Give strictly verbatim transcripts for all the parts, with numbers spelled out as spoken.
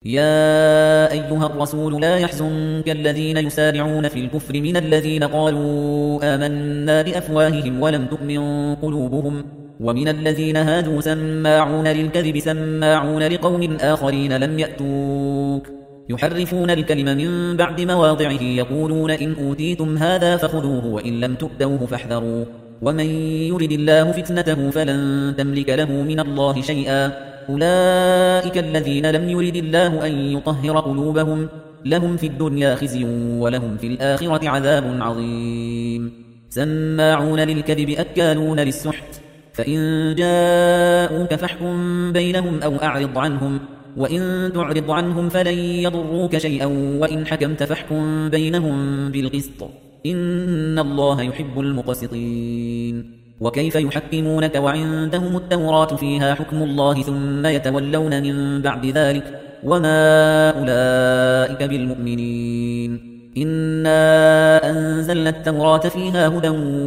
يا أيها الرسول لا يحزنك الذين يسارعون في الكفر من الذين قالوا آمنا بأفواههم ولم تؤمن قلوبهم ومن الذين هادوا سماعون للكذب سماعون لقوم آخرين لم يأتوك يحرفون الكلم من بعد مواضعه يقولون إن أوتيتم هذا فخذوه وإن لم تؤتوه فاحذروا ومن يرد الله فتنته فلن تملك له من الله شيئا أولئك الذين لم يرد الله أن يطهر قلوبهم لهم في الدنيا خزي ولهم في الآخرة عذاب عظيم سماعون للكذب أكالون للسحت فإن جاءوك فاحكم بينهم أو أعرض عنهم وإن تعرض عنهم فلن يضروك شيئا وإن حكمت فاحكم بينهم بالقسط إن الله يحب المقسطين وكيف يحكمونك وعندهم التوراة فيها حكم الله ثم يتولون من بعد ذلك وما أولئك بالمؤمنين إنا أنزلنا التوراة فيها هدى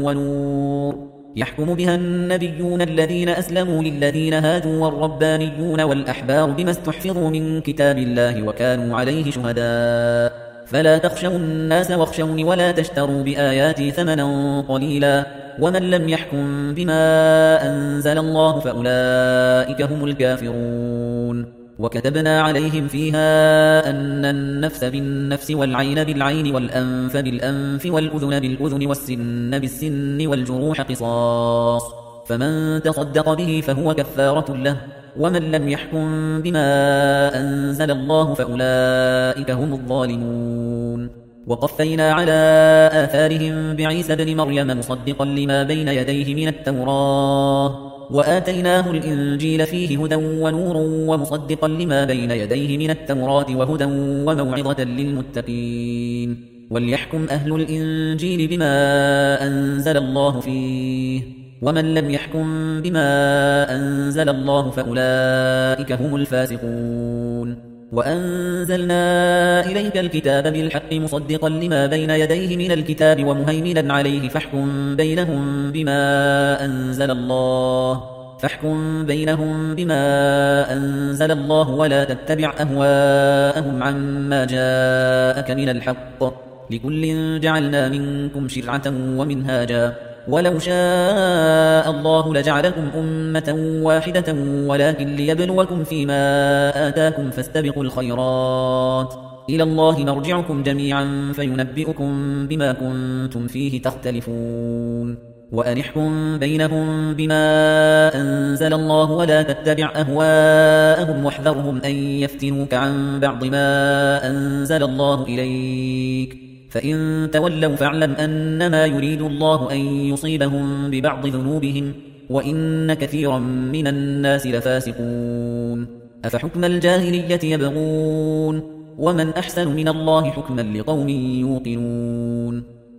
ونور يحكم بها النبيون الذين أسلموا للذين هادوا والربانيون والأحبار بما استحفظوا من كتاب الله وكانوا عليه شهداء فلا تخشوا الناس واخشوني ولا تشتروا بآياتي ثمنا قليلا ومن لم يحكم بما أنزل الله فأولئك هم الكافرون وكتبنا عليهم فيها أن النفس بالنفس والعين بالعين والأنف بالأنف والأذن بالأذن والسن بالسن والجروح قصاص فمن تصدق به فهو كفارة له ومن لم يحكم بما أنزل الله فأولئك هم الظالمون وقفينا على آثارهم بعيسى بن مريم مصدقا لما بين يديه من التوراة وآتيناه الإنجيل فيه هدى ونور ومصدقا لما بين يديه من التوراة وهدى وموعظة للمتقين وليحكم أهل الإنجيل بما أنزل الله فيه ومن لم يحكم بما أنزل الله فأولئك هم الفاسقون وأنزلنا إليك الكتاب بالحق مصدقا لما بين يديه من الكتاب ومهيمنا عليه فاحكم بينهم بما أنزل الله فاحكم بينهم بما أنزل الله ولا تتبع أهواءهم عما جاءك من الحق لكل جعلنا منكم شرعة ومنهاجا ولو شاء الله لجعلكم أمة واحدة ولكن ليبلوكم فيما آتاكم فاستبقوا الخيرات إلى الله مرجعكم جميعا فينبئكم بما كنتم فيه تختلفون وأن احكم بينهم بما أنزل الله ولا تتبع أهواءهم واحذرهم أن يفتنوك عن بعض ما أنزل الله إليك فإن تولوا فاعلم أنما يريد الله أن يصيبهم ببعض ذنوبهم وإن كثيرا من الناس لفاسقون أفحكم الجاهلية يبغون ومن أحسن من الله حكما لقوم يوقنون